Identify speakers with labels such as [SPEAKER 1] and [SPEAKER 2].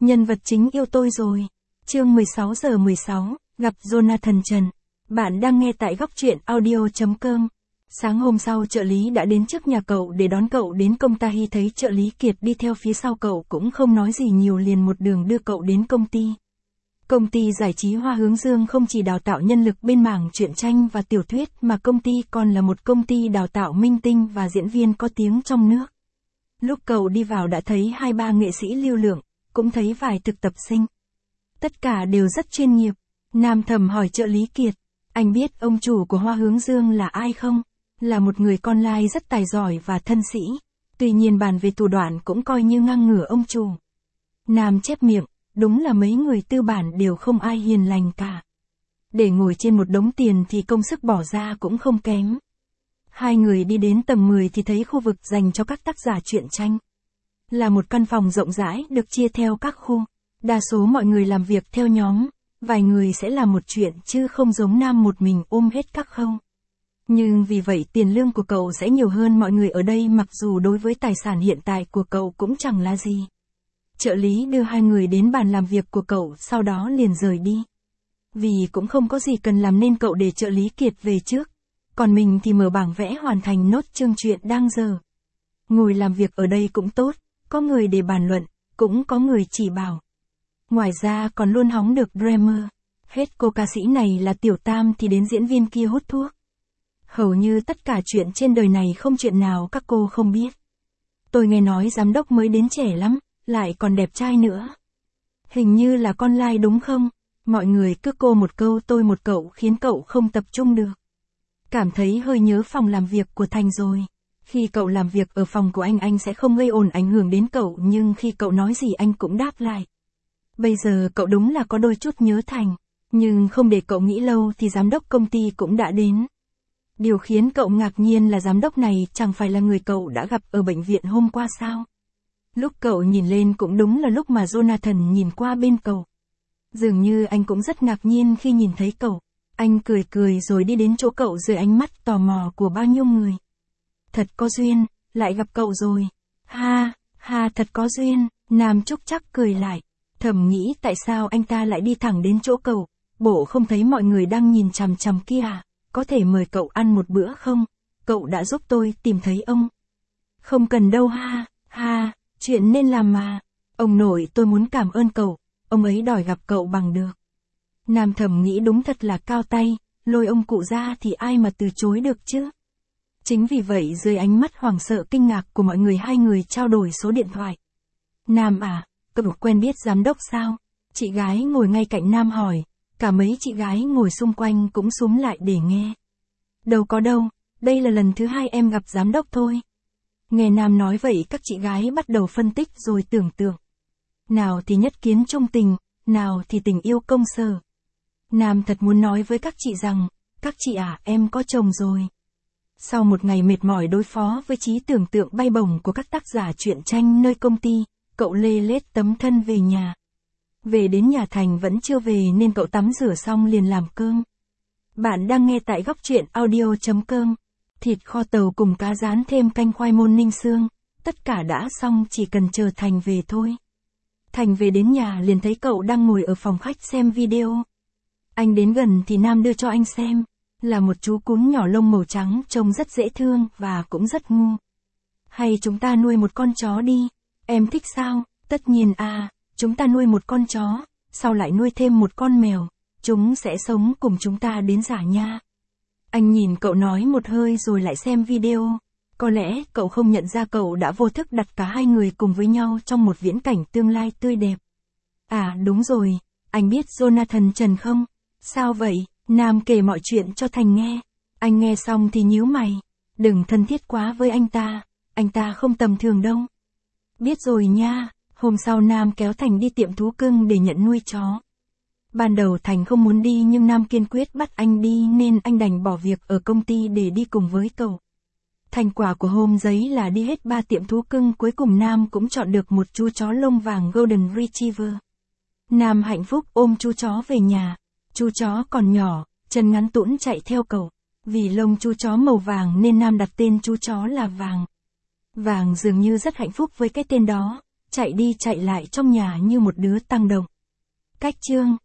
[SPEAKER 1] Nhân vật chính yêu tôi rồi. Chương 16 giờ 16, gặp Jonathan Trần. Bạn đang nghe tại góc truyện audio.com. Sáng hôm sau trợ lý đã đến trước nhà cậu để đón cậu đến công ty, thấy trợ lý Kiệt đi theo phía sau cậu cũng không nói gì nhiều, liền một đường đưa cậu đến công ty. Công ty giải trí Hoa Hướng Dương không chỉ đào tạo nhân lực bên mảng truyện tranh và tiểu thuyết mà công ty còn là một công ty đào tạo minh tinh và diễn viên có tiếng trong nước. Lúc cậu đi vào đã thấy 2-3 nghệ sĩ lưu lượng, cũng thấy vài thực tập sinh. Tất cả đều rất chuyên nghiệp. Nam thầm hỏi trợ lý Kiệt, anh biết ông chủ của Hoa Hướng Dương là ai không? Là một người con lai rất tài giỏi và thân sĩ. Tuy nhiên bàn về thủ đoạn cũng coi như ngang ngửa ông chủ. Nam chép miệng, đúng là mấy người tư bản đều không ai hiền lành cả. Để ngồi trên một đống tiền thì công sức bỏ ra cũng không kém. Hai người đi đến tầng 10 thì thấy khu vực dành cho các tác giả truyện tranh. Là một căn phòng rộng rãi được chia theo các khu. Đa số mọi người làm việc theo nhóm, vài người sẽ làm một chuyện chứ không giống Nam một mình ôm hết các khâu. Nhưng vì vậy tiền lương của cậu sẽ nhiều hơn mọi người ở đây, mặc dù đối với tài sản hiện tại của cậu cũng chẳng là gì. Trợ lý đưa hai người đến bàn làm việc của cậu, sau đó liền rời đi. Vì cũng không có gì cần làm nên cậu để trợ lý Kiệt về trước. Còn mình thì mở bảng vẽ hoàn thành nốt chương truyện đang dở. Ngồi làm việc ở đây cũng tốt, có người để bàn luận, cũng có người chỉ bảo. Ngoài ra còn luôn hóng được drama. Hết cô ca sĩ này là Tiểu Tam thì đến diễn viên kia hút thuốc. Hầu như tất cả chuyện trên đời này không chuyện nào các cô không biết. Tôi nghe nói giám đốc mới đến trẻ lắm, lại còn đẹp trai nữa. Hình như là con lai đúng không? Mọi người cứ cô một câu tôi một cậu khiến cậu không tập trung được. Cảm thấy hơi nhớ phòng làm việc của Thành rồi. Khi cậu làm việc ở phòng của anh sẽ không gây ồn ảnh hưởng đến cậu, nhưng khi cậu nói gì anh cũng đáp lại. Bây giờ cậu đúng là có đôi chút nhớ Thành, nhưng không để cậu nghĩ lâu thì giám đốc công ty cũng đã đến. Điều khiến cậu ngạc nhiên là giám đốc này chẳng phải là người cậu đã gặp ở bệnh viện hôm qua sao? Lúc cậu nhìn lên cũng đúng là lúc mà Jonathan nhìn qua bên cậu. Dường như anh cũng rất ngạc nhiên khi nhìn thấy cậu. Anh cười cười rồi đi đến chỗ cậu dưới ánh mắt tò mò của bao nhiêu người. Thật có duyên, lại gặp cậu rồi. Ha, ha, thật có duyên. Nam Trúc chắc cười lại. Thầm nghĩ tại sao anh ta lại đi thẳng đến chỗ cậu. Bộ không thấy mọi người đang nhìn chằm chằm kia à? Có thể mời cậu ăn một bữa không? Cậu đã giúp tôi tìm thấy ông. Không cần đâu ha, ha, chuyện nên làm mà. Ông nội tôi muốn cảm ơn cậu, ông ấy đòi gặp cậu bằng được. Nam thầm nghĩ đúng thật là cao tay, lôi ông cụ ra thì ai mà từ chối được chứ. Chính vì vậy dưới ánh mắt hoảng sợ kinh ngạc của mọi người, hai người trao đổi số điện thoại. Nam à, cậu quen biết giám đốc sao? Chị gái ngồi ngay cạnh Nam hỏi. Cả mấy chị gái ngồi xung quanh cũng xúm lại để nghe. Đâu có đâu, đây là lần thứ 2 em gặp giám đốc thôi. Nghe Nam nói vậy các chị gái bắt đầu phân tích rồi tưởng tượng. Nào thì nhất kiến trung tình, nào thì tình yêu công sở. Nam thật muốn nói với các chị rằng, các chị à, em có chồng rồi. Sau một ngày mệt mỏi đối phó với trí tưởng tượng bay bổng của các tác giả truyện tranh nơi công ty, cậu lê lết tấm thân về nhà. Về đến nhà Thành vẫn chưa về nên cậu tắm rửa xong liền làm cơm. Bạn đang nghe tại góc truyện audio.com. Thịt kho tàu cùng cá rán thêm canh khoai môn ninh xương. Tất cả đã xong, chỉ cần chờ Thành về thôi. Thành về đến nhà liền thấy cậu đang ngồi ở phòng khách xem video. Anh đến gần thì Nam đưa cho anh xem. Là một chú cún nhỏ lông màu trắng trông rất dễ thương và cũng rất ngu. Hay chúng ta nuôi một con chó đi. Em thích sao? Tất nhiên à. Chúng ta nuôi một con chó, sau lại nuôi thêm một con mèo, chúng sẽ sống cùng chúng ta đến già nha. Anh nhìn cậu nói một hơi rồi lại xem video. Có lẽ cậu không nhận ra cậu đã vô thức đặt cả hai người cùng với nhau trong một viễn cảnh tương lai tươi đẹp. À đúng rồi, anh biết Jonathan Trần không? Sao vậy? Nam kể mọi chuyện cho Thành nghe. Anh nghe xong thì nhíu mày. Đừng thân thiết quá với anh ta không tầm thường đâu. Biết rồi nha. Hôm sau Nam kéo Thành đi tiệm thú cưng để nhận nuôi chó. Ban đầu Thành không muốn đi nhưng Nam kiên quyết bắt anh đi nên anh đành bỏ việc ở công ty để đi cùng với cậu. Thành quả của hôm giấy là đi hết 3 tiệm thú cưng, cuối cùng Nam cũng chọn được một chú chó lông vàng Golden Retriever. Nam hạnh phúc ôm chú chó về nhà. Chú chó còn nhỏ, chân ngắn tũn chạy theo cậu. Vì lông chú chó màu vàng nên Nam đặt tên chú chó là Vàng. Vàng dường như rất hạnh phúc với cái tên đó. chạy đi chạy lại trong nhà như một đứa tăng động. Cách chương